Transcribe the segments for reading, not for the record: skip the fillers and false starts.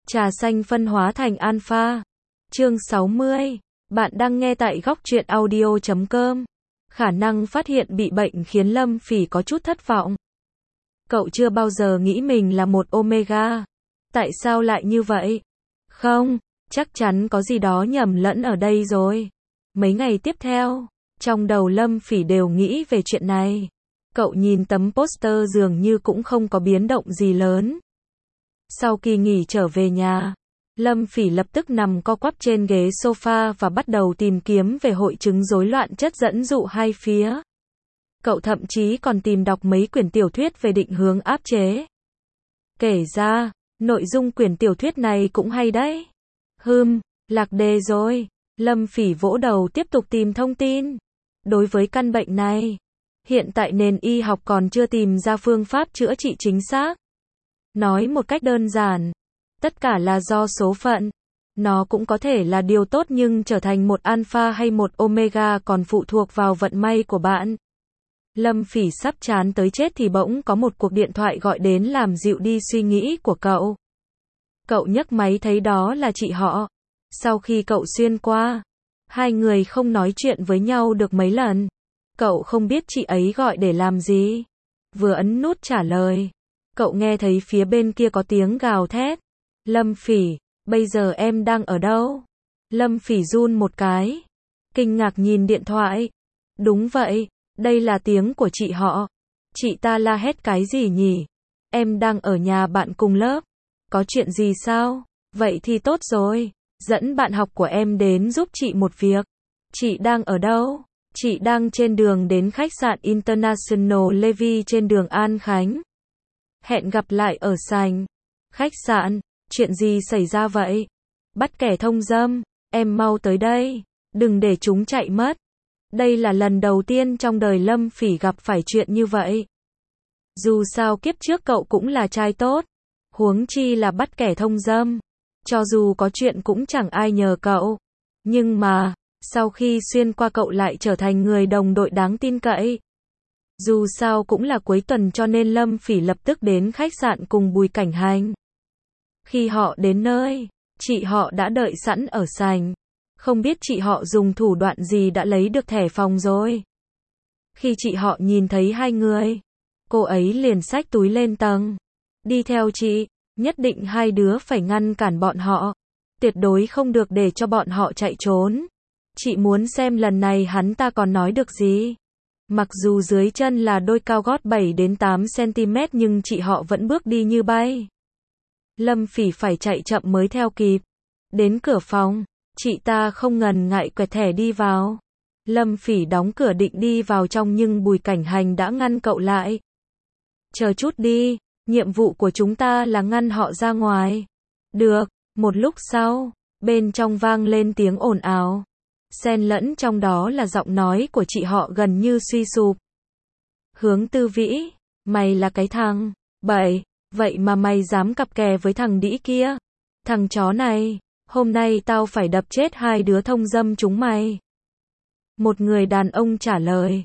Trà xanh phân hóa thành alpha. Chương 60. Bạn đang nghe tại góc truyện audio.com. Khả năng phát hiện bị bệnh khiến Lâm Phỉ có chút thất vọng. Cậu chưa bao giờ nghĩ mình là một Omega. Tại sao lại như vậy? Không, chắc chắn có gì đó nhầm lẫn ở đây rồi. Mấy ngày tiếp theo, trong đầu Lâm Phỉ đều nghĩ về chuyện này. Cậu nhìn tấm poster dường như cũng không có biến động gì lớn. Sau kỳ nghỉ trở về nhà, Lâm Phỉ lập tức nằm co quắp trên ghế sofa và bắt đầu tìm kiếm về hội chứng rối loạn chất dẫn dụ hai phía. Cậu thậm chí còn tìm đọc mấy quyển tiểu thuyết về định hướng áp chế. Kể ra, nội dung quyển tiểu thuyết này cũng hay đấy. Lạc đề rồi. Lâm Phỉ vỗ đầu tiếp tục tìm thông tin. Đối với căn bệnh này, hiện tại nền y học còn chưa tìm ra phương pháp chữa trị chính xác. Nói một cách đơn giản, tất cả là do số phận. Nó cũng có thể là điều tốt nhưng trở thành một alpha hay một omega còn phụ thuộc vào vận may của bạn. Lâm Phỉ sắp chán tới chết thì bỗng có một cuộc điện thoại gọi đến làm dịu đi suy nghĩ của cậu. Cậu nhấc máy thấy đó là chị họ. Sau khi cậu xuyên qua, hai người không nói chuyện với nhau được mấy lần. Cậu không biết chị ấy gọi để làm gì. Vừa ấn nút trả lời, cậu nghe thấy phía bên kia có tiếng gào thét. Lâm Phỉ, bây giờ em đang ở đâu? Lâm Phỉ run một cái, kinh ngạc nhìn điện thoại. Đúng vậy, đây là tiếng của chị họ. Chị ta la hét cái gì nhỉ? Em đang ở nhà bạn cùng lớp. Có chuyện gì sao? Vậy thì tốt rồi, dẫn bạn học của em đến giúp chị một việc. Chị đang ở đâu? Chị đang trên đường đến khách sạn International Levy trên đường An Khánh. Hẹn gặp lại ở sảnh khách sạn. Chuyện gì xảy ra vậy? Bắt kẻ thông dâm, em mau tới đây, đừng để chúng chạy mất. Đây là lần đầu tiên trong đời Lâm Phỉ gặp phải chuyện như vậy. Dù sao kiếp trước cậu cũng là trai tốt, huống chi là bắt kẻ thông dâm. Cho dù có chuyện cũng chẳng ai nhờ cậu. Nhưng mà, sau khi xuyên qua cậu lại trở thành người đồng đội đáng tin cậy. Dù sao cũng là cuối tuần cho nên Lâm Phỉ lập tức đến khách sạn cùng Bùi Cảnh Hành. Khi họ đến nơi, chị họ đã đợi sẵn ở sảnh. Không biết chị họ dùng thủ đoạn gì đã lấy được thẻ phòng rồi. Khi chị họ nhìn thấy hai người, cô ấy liền xách túi lên tầng. Đi theo chị, nhất định hai đứa phải ngăn cản bọn họ. Tuyệt đối không được để cho bọn họ chạy trốn. Chị muốn xem lần này hắn ta còn nói được gì. Mặc dù dưới chân là đôi cao gót 7 đến 8 cm nhưng chị họ vẫn bước đi như bay. Lâm Phỉ phải chạy chậm mới theo kịp. Đến cửa phòng, chị ta không ngần ngại quẹt thẻ đi vào. Lâm Phỉ đóng cửa định đi vào trong nhưng Bùi Cảnh Hành đã ngăn cậu lại. Chờ chút đi, nhiệm vụ của chúng ta là ngăn họ ra ngoài. Được, một lúc sau, bên trong vang lên tiếng ồn ào. Xen lẫn trong đó là giọng nói của chị họ gần như suy sụp. Hướng Tư Vĩ, mày là cái thằng bậy, vậy mà mày dám cặp kè với thằng đĩ kia. Thằng chó này, hôm nay tao phải đập chết hai đứa thông dâm chúng mày. Một người đàn ông trả lời.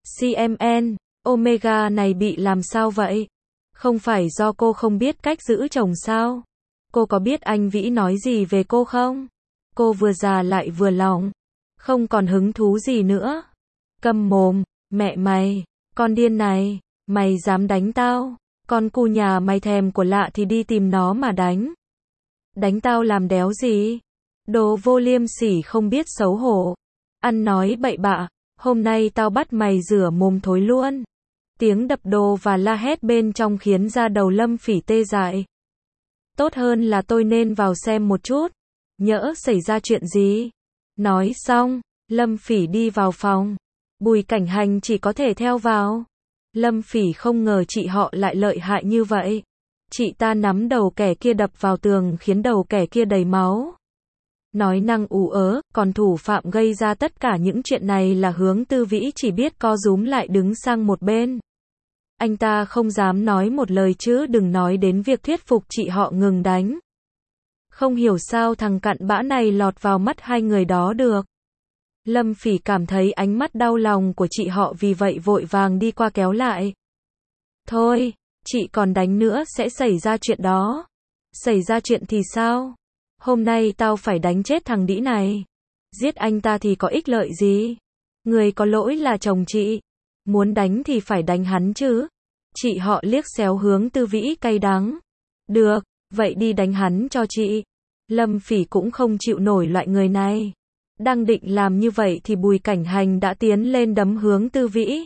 CMN, Omega này bị làm sao vậy? Không phải do cô không biết cách giữ chồng sao? Cô có biết anh Vĩ nói gì về cô không? Cô vừa già lại vừa lòng. Không còn hứng thú gì nữa. Câm mồm, mẹ mày, con điên này, mày dám đánh tao? Con cu nhà mày thèm của lạ thì đi tìm nó mà đánh. Đánh tao làm đéo gì? Đồ vô liêm sỉ không biết xấu hổ. Ăn nói bậy bạ, hôm nay tao bắt mày rửa mồm thối luôn. Tiếng đập đồ và la hét bên trong khiến da đầu Lâm Phỉ tê dại. Tốt hơn là tôi nên vào xem một chút. Nhỡ xảy ra chuyện gì. Nói xong, Lâm Phỉ đi vào phòng. Bùi Cảnh Hành chỉ có thể theo vào. Lâm Phỉ không ngờ chị họ lại lợi hại như vậy. Chị ta nắm đầu kẻ kia đập vào tường khiến đầu kẻ kia đầy máu. Nói năng ú ớ, còn thủ phạm gây ra tất cả những chuyện này là Hướng Tư Vĩ chỉ biết co rúm lại đứng sang một bên. Anh ta không dám nói một lời chứ đừng nói đến việc thuyết phục chị họ ngừng đánh. Không hiểu sao thằng cặn bã này lọt vào mắt hai người đó được. Lâm Phỉ cảm thấy ánh mắt đau lòng của chị họ vì vậy vội vàng đi qua kéo lại. Thôi, chị còn đánh nữa sẽ xảy ra chuyện đó. Xảy ra chuyện thì sao? Hôm nay tao phải đánh chết thằng đĩ này. Giết anh ta thì có ích lợi gì? Người có lỗi là chồng chị. Muốn đánh thì phải đánh hắn chứ. Chị họ liếc xéo Hướng Tư Vĩ cay đắng. Được, vậy đi đánh hắn cho chị. Lâm Phỉ cũng không chịu nổi loại người này. Đang định làm như vậy thì Bùi Cảnh Hành đã tiến lên đấm Hướng Tư Vĩ.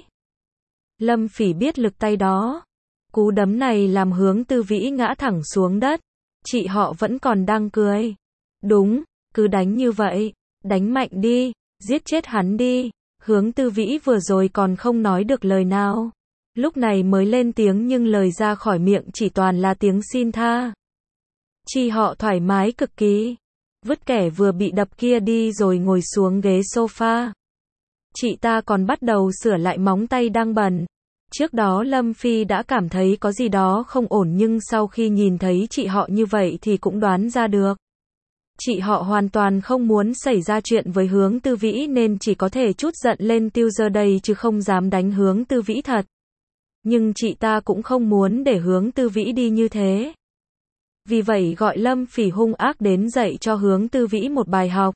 Lâm Phỉ biết lực tay đó. Cú đấm này làm Hướng Tư Vĩ ngã thẳng xuống đất. Chị họ vẫn còn đang cười. Đúng, cứ đánh như vậy. Đánh mạnh đi, giết chết hắn đi. Hướng Tư Vĩ vừa rồi còn không nói được lời nào. Lúc này mới lên tiếng nhưng lời ra khỏi miệng chỉ toàn là tiếng xin tha. Chị họ thoải mái cực kỳ. Vứt kẻ vừa bị đập kia đi rồi ngồi xuống ghế sofa. Chị ta còn bắt đầu sửa lại móng tay đang bẩn. Trước đó Lâm Phi đã cảm thấy có gì đó không ổn nhưng sau khi nhìn thấy chị họ như vậy thì cũng đoán ra được. Chị họ hoàn toàn không muốn xảy ra chuyện với Hướng Tư Vĩ nên chỉ có thể trút giận lên tiêu giờ đây chứ không dám đánh Hướng Tư Vĩ thật. Nhưng chị ta cũng không muốn để Hướng Tư Vĩ đi như thế. Vì vậy gọi Lâm Phỉ hung ác đến dạy cho Hướng Tư Vĩ một bài học.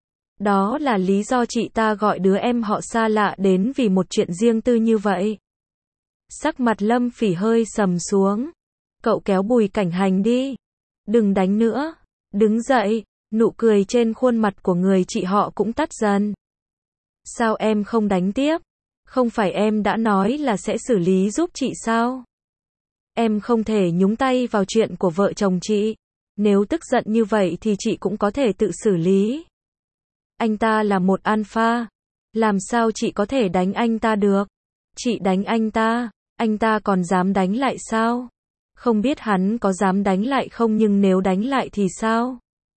Đó là lý do chị ta gọi đứa em họ xa lạ đến vì một chuyện riêng tư như vậy. Sắc mặt Lâm Phỉ hơi sầm xuống. Cậu kéo Bùi Cảnh Hành đi. Đừng đánh nữa. Đứng dậy. Nụ cười trên khuôn mặt của người chị họ cũng tắt dần. Sao em không đánh tiếp? Không phải em đã nói là sẽ xử lý giúp chị sao? Em không thể nhúng tay vào chuyện của vợ chồng chị. Nếu tức giận như vậy thì chị cũng có thể tự xử lý. Anh ta là một alpha. Làm sao chị có thể đánh anh ta được? Chị đánh anh ta còn dám đánh lại sao? Không biết hắn có dám đánh lại không nhưng nếu đánh lại thì sao?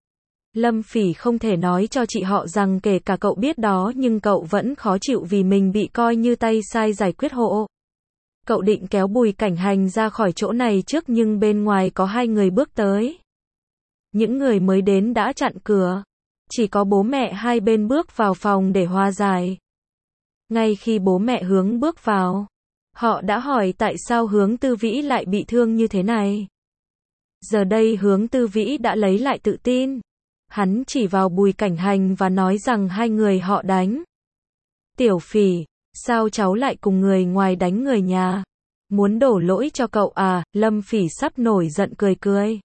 Lâm Phỉ không thể nói cho chị họ rằng kể cả cậu biết đó nhưng cậu vẫn khó chịu vì mình bị coi như tay sai giải quyết hộ. Cậu định kéo Bùi Cảnh Hành ra khỏi chỗ này trước nhưng bên ngoài có hai người bước tới. Những người mới đến đã chặn cửa. Chỉ có bố mẹ hai bên bước vào phòng để hòa giải. Ngay khi bố mẹ Hướng bước vào, họ đã hỏi tại sao Hướng Tư Vĩ lại bị thương như thế này. Giờ đây Hướng Tư Vĩ đã lấy lại tự tin. Hắn chỉ vào Bùi Cảnh Hành và nói rằng hai người họ đánh. Tiểu Phỉ, sao cháu lại cùng người ngoài đánh người nhà? Muốn đổ lỗi cho cậu à? Lâm Phỉ sắp nổi giận cười cười.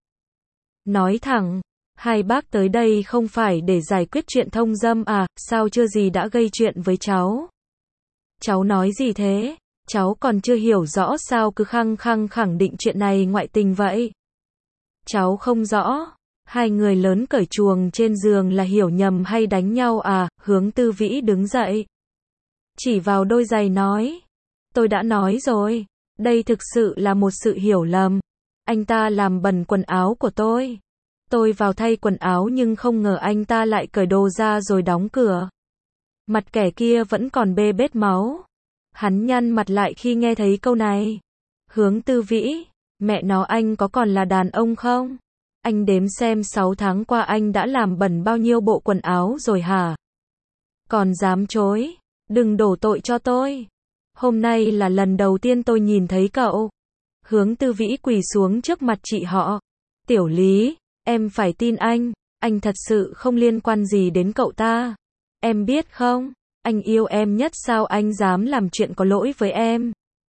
Nói thẳng, hai bác tới đây không phải để giải quyết chuyện thông dâm à, sao chưa gì đã gây chuyện với cháu? Cháu nói gì thế? Cháu còn chưa hiểu rõ sao cứ khăng khăng khẳng định chuyện này ngoại tình vậy? Cháu không rõ. Hai người lớn cởi chuồng trên giường là hiểu nhầm hay đánh nhau à? Hướng Tư Vĩ đứng dậy. Chỉ vào đôi giày nói. Tôi đã nói rồi. Đây thực sự là một sự hiểu lầm. Anh ta làm bẩn quần áo của tôi. Tôi vào thay quần áo nhưng không ngờ anh ta lại cởi đồ ra rồi đóng cửa. Mặt kẻ kia vẫn còn bê bết máu. Hắn nhăn mặt lại khi nghe thấy câu này. Hướng Tư Vĩ, mẹ nó anh có còn là đàn ông không? Anh đếm xem 6 tháng qua anh đã làm bẩn bao nhiêu bộ quần áo rồi hả? Còn dám chối? Đừng đổ tội cho tôi. Hôm nay là lần đầu tiên tôi nhìn thấy cậu. Hướng Tư Vĩ quỳ xuống trước mặt chị họ. Tiểu Lý, em phải tin anh thật sự không liên quan gì đến cậu ta. Em biết không, anh yêu em nhất sao anh dám làm chuyện có lỗi với em.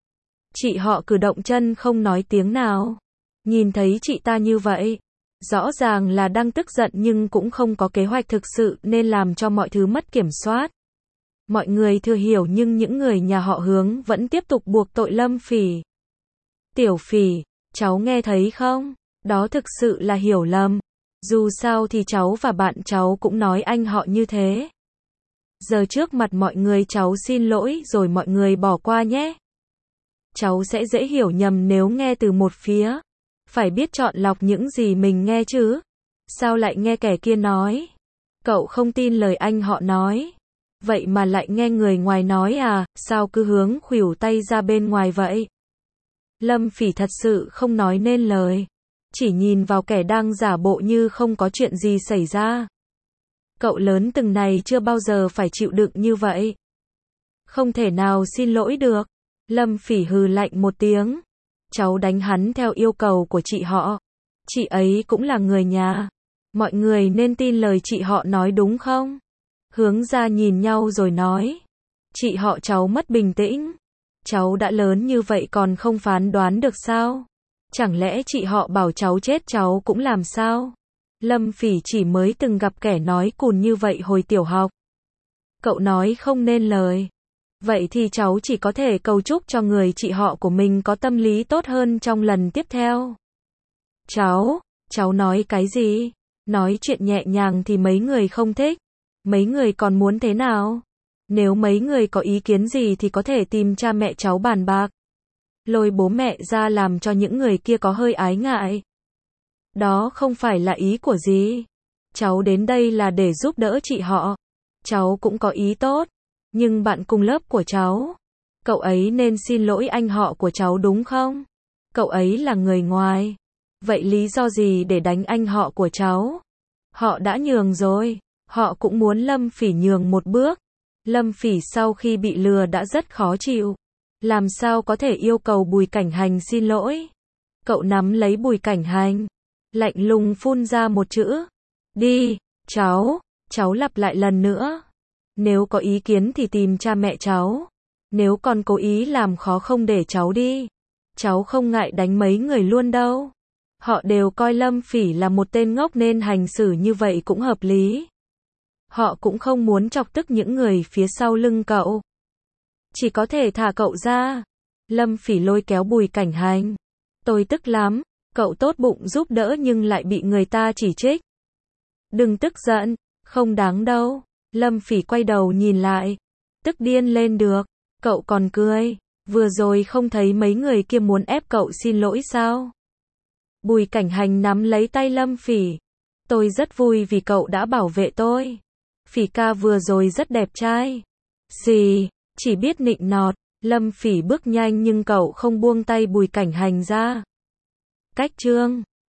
Chị họ cử động chân không nói tiếng nào. Nhìn thấy chị ta như vậy, rõ ràng là đang tức giận nhưng cũng không có kế hoạch thực sự nên làm cho mọi thứ mất kiểm soát. Mọi người thừa hiểu nhưng những người nhà họ Hướng vẫn tiếp tục buộc tội Lâm Phỉ. Tiểu Phỉ, cháu nghe thấy không? Đó thực sự là hiểu lầm. Dù sao thì cháu và bạn cháu cũng nói anh họ như thế. Giờ trước mặt mọi người cháu xin lỗi rồi mọi người bỏ qua nhé. Cháu sẽ dễ hiểu nhầm nếu nghe từ một phía. Phải biết chọn lọc những gì mình nghe chứ. Sao lại nghe kẻ kia nói? Cậu không tin lời anh họ nói. Vậy mà lại nghe người ngoài nói à? Sao cứ hướng khuỷu tay ra bên ngoài vậy? Lâm Phỉ thật sự không nói nên lời. Chỉ nhìn vào kẻ đang giả bộ như không có chuyện gì xảy ra. Cậu lớn từng này chưa bao giờ phải chịu đựng như vậy. Không thể nào xin lỗi được. Lâm Phỉ hừ lạnh một tiếng. Cháu đánh hắn theo yêu cầu của chị họ. Chị ấy cũng là người nhà. Mọi người nên tin lời chị họ nói đúng không? Hướng ra nhìn nhau rồi nói. Chị họ cháu mất bình tĩnh. Cháu đã lớn như vậy còn không phán đoán được sao? Chẳng lẽ chị họ bảo cháu chết cháu cũng làm sao? Lâm Phỉ chỉ mới từng gặp kẻ nói cùn như vậy hồi tiểu học. Cậu nói không nên lời. Vậy thì cháu chỉ có thể cầu chúc cho người chị họ của mình có tâm lý tốt hơn trong lần tiếp theo. Cháu nói cái gì? Nói chuyện nhẹ nhàng thì mấy người không thích. Mấy người còn muốn thế nào? Nếu mấy người có ý kiến gì thì có thể tìm cha mẹ cháu bàn bạc. Lôi bố mẹ ra làm cho những người kia có hơi ái ngại. Đó không phải là ý của dì. Cháu đến đây là để giúp đỡ chị họ. Cháu cũng có ý tốt. Nhưng bạn cùng lớp của cháu, cậu ấy nên xin lỗi anh họ của cháu đúng không? Cậu ấy là người ngoài. Vậy lý do gì để đánh anh họ của cháu? Họ đã nhường rồi. Họ cũng muốn Lâm Phỉ nhường một bước. Lâm Phỉ sau khi bị lừa đã rất khó chịu. Làm sao có thể yêu cầu Bùi Cảnh Hành xin lỗi? Cậu nắm lấy Bùi Cảnh Hành, lạnh lùng phun ra một chữ. Đi, cháu lặp lại lần nữa. Nếu có ý kiến thì tìm cha mẹ cháu. Nếu còn cố ý làm khó không để cháu đi, cháu không ngại đánh mấy người luôn đâu. Họ đều coi Lâm Phỉ là một tên ngốc nên hành xử như vậy cũng hợp lý. Họ cũng không muốn chọc tức những người phía sau lưng cậu. Chỉ có thể thả cậu ra. Lâm Phỉ lôi kéo Bùi Cảnh Hành. Tôi tức lắm, cậu tốt bụng giúp đỡ nhưng lại bị người ta chỉ trích. Đừng tức giận, không đáng đâu. Lâm Phỉ quay đầu nhìn lại. Tức điên lên được, cậu còn cười. Vừa rồi không thấy mấy người kia muốn ép cậu xin lỗi sao? Bùi Cảnh Hành nắm lấy tay Lâm Phỉ. Tôi rất vui vì cậu đã bảo vệ tôi. Phỉ ca vừa rồi rất đẹp trai. Gì, chỉ biết nịnh nọt. Lâm Phỉ bước nhanh nhưng cậu không buông tay Bùi Cảnh Hành ra. Cách chương